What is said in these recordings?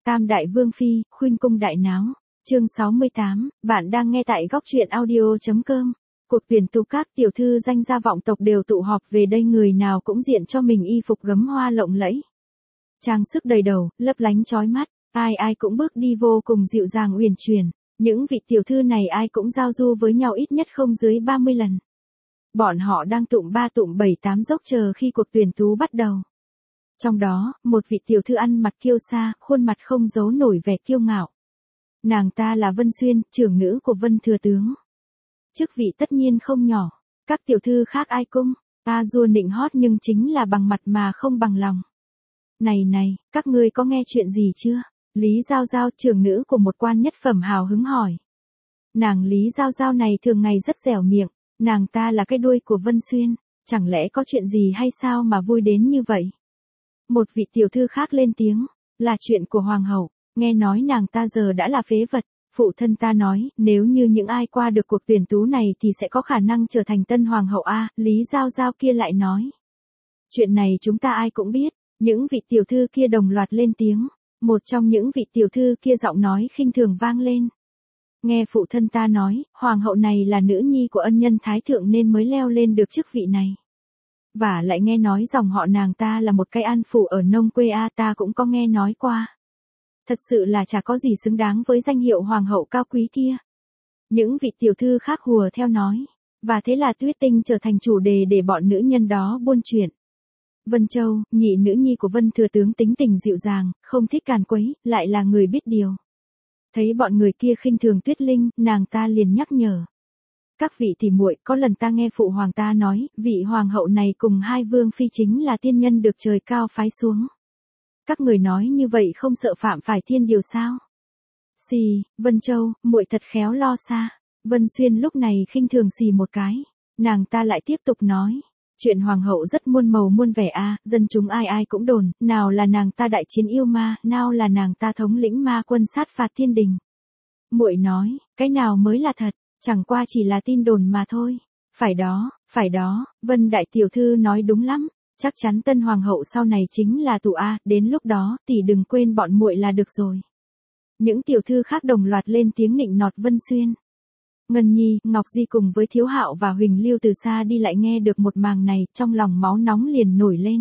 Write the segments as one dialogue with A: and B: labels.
A: Tam đại vương phi, khuynh cung đại náo. Chương 68, bạn đang nghe tại góc truyện audio.com. Cuộc tuyển tú các tiểu thư danh gia vọng tộc đều tụ họp về đây, người nào cũng diện cho mình y phục gấm hoa lộng lẫy. Trang sức đầy đầu, lấp lánh chói mắt, ai ai cũng bước đi vô cùng dịu dàng uyển chuyển. Những vị tiểu thư này ai cũng giao du với nhau ít nhất không dưới 30 lần. Bọn họ đang tụm 3 tụm 7 8 dốc chờ khi cuộc tuyển tú bắt đầu. Trong đó, một vị tiểu thư ăn mặc kiêu sa, khuôn mặt không giấu nổi vẻ kiêu ngạo. Nàng ta là Vân Xuyên, trưởng nữ của Vân Thừa Tướng. Chức vị tất nhiên không nhỏ, các tiểu thư khác ai cũng dua nịnh hót nhưng chính là bằng mặt mà không bằng lòng. Này này, các ngươi có nghe chuyện gì chưa? Lý Giao Giao, trưởng nữ của một quan nhất phẩm hào hứng hỏi. Nàng Lý Giao Giao này thường ngày rất dẻo miệng, nàng ta là cái đuôi của Vân Xuyên, chẳng lẽ có chuyện gì hay sao mà vui đến như vậy? Một vị tiểu thư khác lên tiếng, là chuyện của hoàng hậu, nghe nói nàng ta giờ đã là phế vật, phụ thân ta nói, nếu như những ai qua được cuộc tuyển tú này thì sẽ có khả năng trở thành tân hoàng hậu a. Lý Giao Giao kia lại nói. Chuyện này chúng ta ai cũng biết, những vị tiểu thư kia đồng loạt lên tiếng, một trong những vị tiểu thư kia giọng nói khinh thường vang lên. Nghe phụ thân ta nói, hoàng hậu này là nữ nhi của ân nhân thái thượng nên mới leo lên được chức vị này. Và lại nghe nói dòng họ nàng ta là một cái an phủ ở nông quê ta cũng có nghe nói qua. Thật sự là chả có gì xứng đáng với danh hiệu hoàng hậu cao quý kia. Những vị tiểu thư khác hùa theo nói. Và thế là Tuyết Tinh trở thành chủ đề để bọn nữ nhân đó buôn chuyện. Vân Châu, nhị nữ nhi của Vân Thừa Tướng tính tình dịu dàng, không thích càn quấy, lại là người biết điều. Thấy bọn người kia khinh thường Tuyết Linh, nàng ta liền nhắc nhở. Các vị tỉ muội, có lần ta nghe phụ hoàng ta nói, vị hoàng hậu này cùng hai vương phi chính là tiên nhân được trời cao phái xuống. Các người nói như vậy không sợ phạm phải thiên điều sao? Xì, Vân Châu, muội thật khéo lo xa. Vân Xuyên lúc này khinh thường xì một cái, nàng ta lại tiếp tục nói. Chuyện hoàng hậu rất muôn màu muôn vẻ dân chúng ai ai cũng đồn, nào là nàng ta đại chiến yêu ma, nào là nàng ta thống lĩnh ma quân sát phạt thiên đình. Muội nói, cái nào mới là thật? Chẳng qua chỉ là tin đồn mà thôi. Phải đó, Vân đại tiểu thư nói đúng lắm. Chắc chắn tân hoàng hậu sau này chính là tụ đến lúc đó tỷ đừng quên bọn muội là được rồi. Những tiểu thư khác đồng loạt lên tiếng nịnh nọt Vân Xuyên. Ngân Nhi, Ngọc Di cùng với Thiếu Hạo và Huỳnh Lưu từ xa đi lại nghe được một màng này, trong lòng máu nóng liền nổi lên.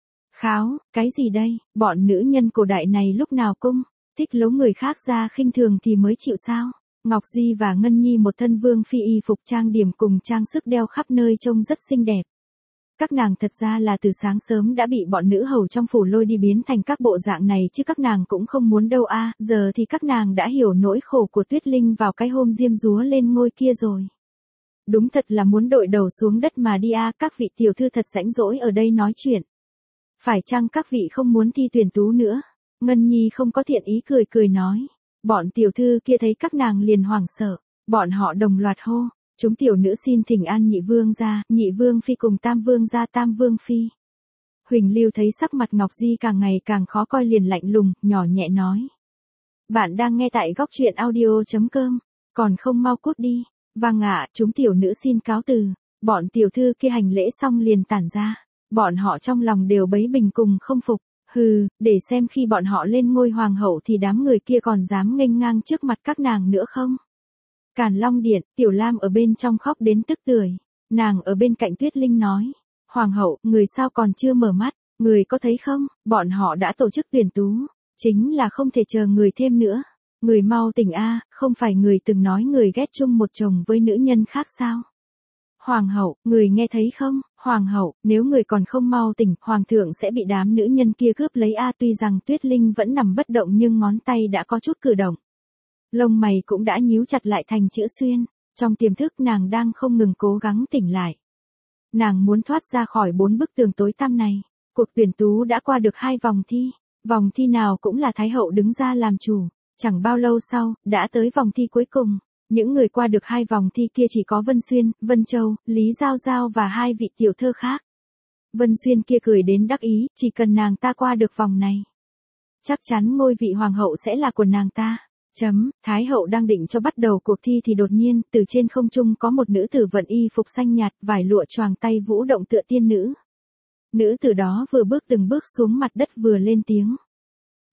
A: Kháo, cái gì đây, bọn nữ nhân cổ đại này lúc nào cũng thích lấu người khác ra khinh thường thì mới chịu sao? Ngọc Di và Ngân Nhi một thân vương phi y phục trang điểm cùng trang sức đeo khắp nơi trông rất xinh đẹp. Các nàng thật ra là từ sáng sớm đã bị bọn nữ hầu trong phủ lôi đi biến thành các bộ dạng này chứ các nàng cũng không muốn đâu giờ thì các nàng đã hiểu nỗi khổ của Tuyết Linh vào cái hôm diêm dúa lên ngôi kia rồi. Đúng thật là muốn đội đầu xuống đất mà đi các vị tiểu thư thật rãnh rỗi ở đây nói chuyện. Phải chăng các vị không muốn thi tuyển tú nữa? Ngân Nhi không có thiện ý cười nói. Bọn tiểu thư kia thấy các nàng liền hoảng sợ, bọn họ đồng loạt hô. Chúng tiểu nữ xin thỉnh an nhị vương gia, nhị vương phi cùng tam vương gia, tam vương phi. Huỳnh Lưu thấy sắc mặt Ngọc Di càng ngày càng khó coi liền lạnh lùng, nhỏ nhẹ nói. Bạn đang nghe tại góc truyện audio.com, còn không mau cút đi. Vâng chúng tiểu nữ xin cáo từ. Bọn tiểu thư kia hành lễ xong liền tản ra. Bọn họ trong lòng đều bấy bình cùng không phục. Để xem khi bọn họ lên ngôi hoàng hậu thì đám người kia còn dám nghênh ngang trước mặt các nàng nữa không? Càn Long Điện, Tiểu Lam ở bên trong khóc đến tức tưởi. Nàng ở bên cạnh Tuyết Linh nói. Hoàng hậu, người sao còn chưa mở mắt, người có thấy không, bọn họ đã tổ chức tuyển tú. Chính là không thể chờ người thêm nữa. Người mau tỉnh không phải người từng nói người ghét chung một chồng với nữ nhân khác sao? Hoàng hậu, người nghe thấy không? Hoàng hậu, nếu người còn không mau tỉnh, hoàng thượng sẽ bị đám nữ nhân kia cướp lấy tuy rằng Tuyết Linh vẫn nằm bất động nhưng ngón tay đã có chút cử động. Lông mày cũng đã nhíu chặt lại thành chữ xuyên, trong tiềm thức nàng đang không ngừng cố gắng tỉnh lại. Nàng muốn thoát ra khỏi 4 bức tường tối tăm này. Cuộc tuyển tú đã qua được 2 vòng thi, vòng thi nào cũng là Thái hậu đứng ra làm chủ. Chẳng bao lâu sau, đã tới vòng thi cuối cùng. Những người qua được 2 vòng thi kia chỉ có Vân Xuyên, Vân Châu, Lý Giao Giao và 2 vị tiểu thơ khác. Vân Xuyên kia cười đến đắc ý, chỉ cần nàng ta qua được vòng này, chắc chắn ngôi vị hoàng hậu sẽ là của nàng ta. Thái hậu đang định cho bắt đầu cuộc thi thì đột nhiên, từ trên không trung có một nữ tử vận y phục xanh nhạt, vải lụa choàng tay vũ động tựa tiên nữ. Nữ tử đó vừa bước từng bước xuống mặt đất vừa lên tiếng.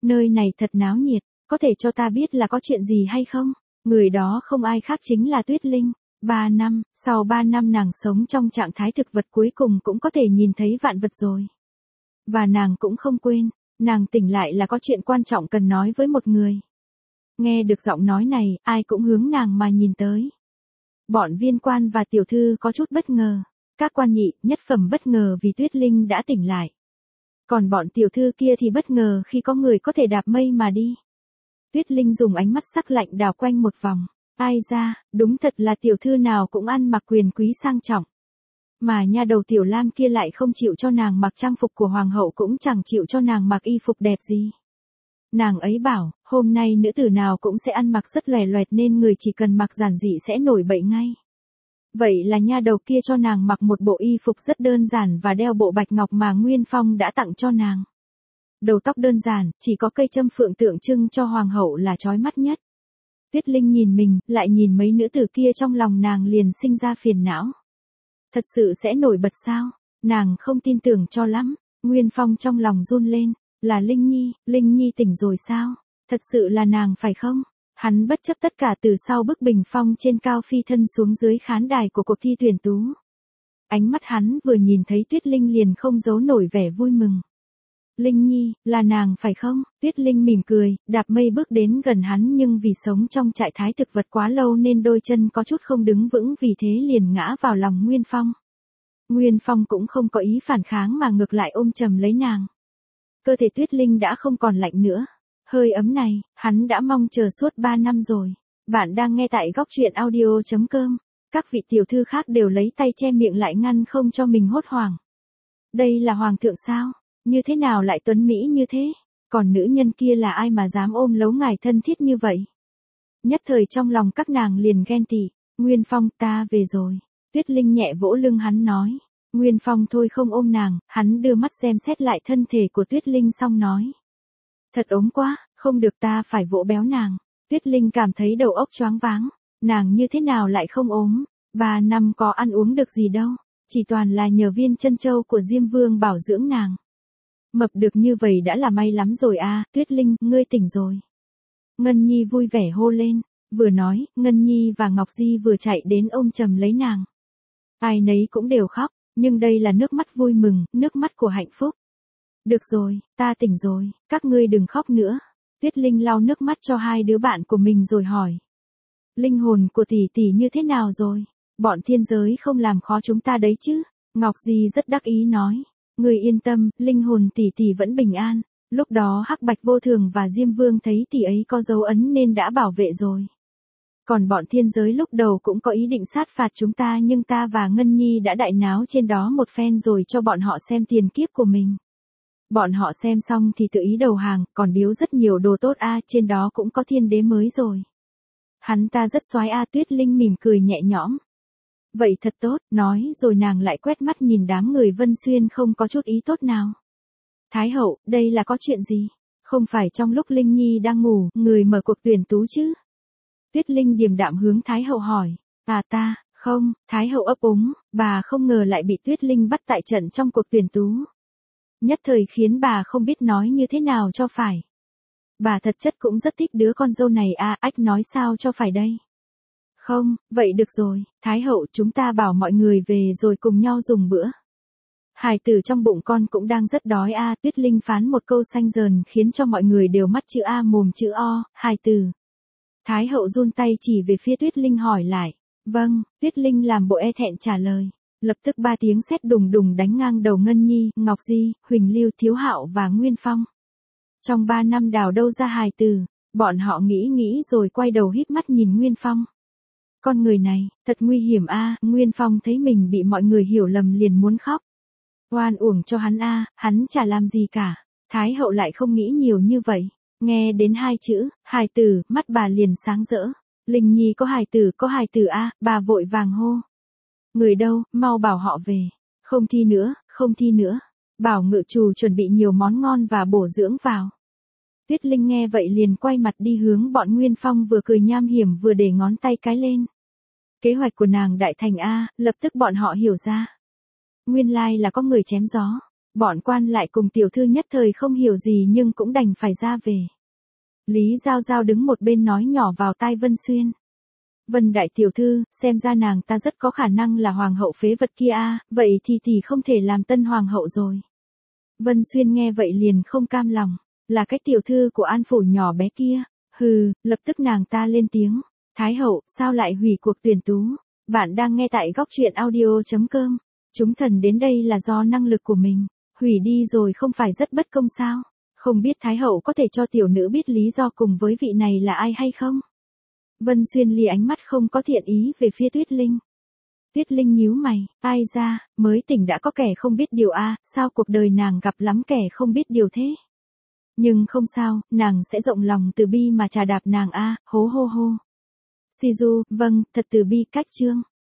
A: Nơi này thật náo nhiệt, có thể cho ta biết là có chuyện gì hay không? Người đó không ai khác chính là Tuyết Linh. 3 năm, sau 3 năm nàng sống trong trạng thái thực vật cuối cùng cũng có thể nhìn thấy vạn vật rồi. Và nàng cũng không quên, nàng tỉnh lại là có chuyện quan trọng cần nói với một người. Nghe được giọng nói này, ai cũng hướng nàng mà nhìn tới. Bọn viên quan và tiểu thư có chút bất ngờ. Các quan nhị, nhất phẩm bất ngờ vì Tuyết Linh đã tỉnh lại. Còn bọn tiểu thư kia thì bất ngờ khi có người có thể đạp mây mà đi. Tuyết Linh dùng ánh mắt sắc lạnh đảo quanh một vòng. Ai ra, đúng thật là tiểu thư nào cũng ăn mặc quyền quý sang trọng. Mà nha đầu Tiểu Lam kia lại không chịu cho nàng mặc trang phục của hoàng hậu cũng chẳng chịu cho nàng mặc y phục đẹp gì. Nàng ấy bảo, hôm nay nữ tử nào cũng sẽ ăn mặc rất lòe loẹt nên người chỉ cần mặc giản dị sẽ nổi bậy ngay. Vậy là nha đầu kia cho nàng mặc một bộ y phục rất đơn giản và đeo bộ bạch ngọc mà Nguyên Phong đã tặng cho nàng. Đầu tóc đơn giản, chỉ có cây châm phượng tượng trưng cho hoàng hậu là chói mắt nhất. Tuyết Linh nhìn mình, lại nhìn mấy nữ tử kia trong lòng nàng liền sinh ra phiền não. Thật sự sẽ nổi bật sao? Nàng không tin tưởng cho lắm. Nguyên Phong trong lòng run lên. Là Linh Nhi tỉnh rồi sao? Thật sự là nàng phải không? Hắn bất chấp tất cả từ sau bức bình phong trên cao phi thân xuống dưới khán đài của cuộc thi tuyển tú. Ánh mắt hắn vừa nhìn thấy Tuyết Linh liền không giấu nổi vẻ vui mừng. Linh Nhi, là nàng phải không? Tuyết Linh mỉm cười, đạp mây bước đến gần hắn nhưng vì sống trong trại thái thực vật quá lâu nên đôi chân có chút không đứng vững vì thế liền ngã vào lòng Nguyên Phong. Nguyên Phong cũng không có ý phản kháng mà ngược lại ôm chầm lấy nàng. Cơ thể Tuyết Linh đã không còn lạnh nữa. Hơi ấm này, hắn đã mong chờ suốt 3 năm rồi. Bạn đang nghe tại góc truyện audio.com. Các vị tiểu thư khác đều lấy tay che miệng lại ngăn không cho mình hốt hoảng. Đây là hoàng thượng sao? Như thế nào lại tuấn mỹ như thế? Còn nữ nhân kia là ai mà dám ôm lấy ngài thân thiết như vậy? Nhất thời trong lòng các nàng liền ghen tị. Nguyên Phong, ta về rồi. Tuyết Linh nhẹ vỗ lưng hắn nói. Nguyên Phong thôi không ôm nàng, hắn đưa mắt xem xét lại thân thể của Tuyết Linh xong nói. Thật ốm quá, không được ta phải vỗ béo nàng. Tuyết Linh cảm thấy đầu óc choáng váng. Nàng như thế nào lại không ốm? 3 năm có ăn uống được gì đâu. Chỉ toàn là nhờ viên chân châu của Diêm Vương bảo dưỡng nàng. Mập được như vậy đã là may lắm rồi à, Tuyết Linh, ngươi tỉnh rồi. Ngân Nhi vui vẻ hô lên. Vừa nói, Ngân Nhi và Ngọc Di vừa chạy đến ôm chầm lấy nàng. Ai nấy cũng đều khóc, nhưng đây là nước mắt vui mừng, nước mắt của hạnh phúc. Được rồi, ta tỉnh rồi, các ngươi đừng khóc nữa. Tuyết Linh lau nước mắt cho hai đứa bạn của mình rồi hỏi. Linh hồn của tỷ tỷ như thế nào rồi? Bọn thiên giới không làm khó chúng ta đấy chứ? Ngọc Di rất đắc ý nói. Người yên tâm, linh hồn tỷ tỷ vẫn bình an. Lúc đó Hắc Bạch Vô Thường và Diêm Vương thấy tỷ ấy có dấu ấn nên đã bảo vệ rồi. Còn bọn thiên giới lúc đầu cũng có ý định sát phạt chúng ta nhưng ta và Ngân Nhi đã đại náo trên đó một phen rồi cho bọn họ xem tiền kiếp của mình. Bọn họ xem xong thì tự ý đầu hàng, còn biếu rất nhiều đồ tốt trên đó cũng có thiên đế mới rồi. Hắn ta rất soái Tuyết Linh mỉm cười nhẹ nhõm. Vậy thật tốt, nói rồi nàng lại quét mắt nhìn đám người Vân Xuyên không có chút ý tốt nào. Thái hậu, đây là có chuyện gì? Không phải trong lúc Linh Nhi đang ngủ, người mở cuộc tuyển tú chứ? Tuyết Linh điềm đạm hướng Thái hậu hỏi. Ta, không, Thái hậu ấp úng, bà không ngờ lại bị Tuyết Linh bắt tại trận trong cuộc tuyển tú. Nhất thời khiến bà không biết nói như thế nào cho phải. Bà thật chất cũng rất thích đứa con dâu này ách nói sao cho phải đây. Không, vậy được rồi, Thái hậu chúng ta bảo mọi người về rồi cùng nhau dùng bữa. Hài tử trong bụng con cũng đang rất đói Tuyết Linh phán một câu xanh dờn khiến cho mọi người đều mắt chữ A mồm chữ O, hài tử. Thái hậu run tay chỉ về phía Tuyết Linh hỏi lại. Vâng, Tuyết Linh làm bộ e thẹn trả lời. Lập tức 3 tiếng sét đùng đùng đánh ngang đầu Ngân Nhi, Ngọc Di, Huỳnh Lưu, Thiếu Hạo và Nguyên Phong. Trong 3 năm đào đâu ra hài tử, bọn họ nghĩ rồi quay đầu híp mắt nhìn Nguyên Phong. Con người này, thật nguy hiểm Nguyên Phong thấy mình bị mọi người hiểu lầm liền muốn khóc. Oan uổng cho hắn hắn chả làm gì cả. Thái hậu lại không nghĩ nhiều như vậy. Nghe đến 2 chữ, hài tử, mắt bà liền sáng rỡ. Linh Nhi có hài tử bà vội vàng hô. Người đâu, mau bảo họ về. Không thi nữa. Bảo ngự trù chuẩn bị nhiều món ngon và bổ dưỡng vào. Tuyết Linh nghe vậy liền quay mặt đi hướng bọn Nguyên Phong vừa cười nham hiểm vừa để ngón tay cái lên. Kế hoạch của nàng đại thành lập tức bọn họ hiểu ra. Nguyên lai là có người chém gió. Bọn quan lại cùng tiểu thư nhất thời không hiểu gì nhưng cũng đành phải ra về. Lý Giao Giao đứng một bên nói nhỏ vào tai Vân Xuyên. Vân đại tiểu thư, xem ra nàng ta rất có khả năng là hoàng hậu phế vật kia a, vậy thì tỷ không thể làm tân hoàng hậu rồi. Vân Xuyên nghe vậy liền không cam lòng, là cái tiểu thư của An phủ nhỏ bé kia. Hừ, lập tức nàng ta lên tiếng, Thái hậu, sao lại hủy cuộc tuyển tú? Bạn đang nghe tại góc truyện audio.com. Chúng thần đến đây là do năng lực của mình, hủy đi rồi không phải rất bất công sao? Không biết Thái hậu có thể cho tiểu nữ biết lý do cùng với vị này là ai hay không? Vân Xuyên lìa ánh mắt không có thiện ý về phía Tuyết Linh. Tuyết Linh nhíu mày, ai ra, mới tỉnh đã có kẻ không biết điều a, sao cuộc đời nàng gặp lắm kẻ không biết điều thế? Nhưng không sao, nàng sẽ rộng lòng từ bi mà trà đạp nàng a, hố hô hô. Shizu, vâng, thật từ bi cách chương.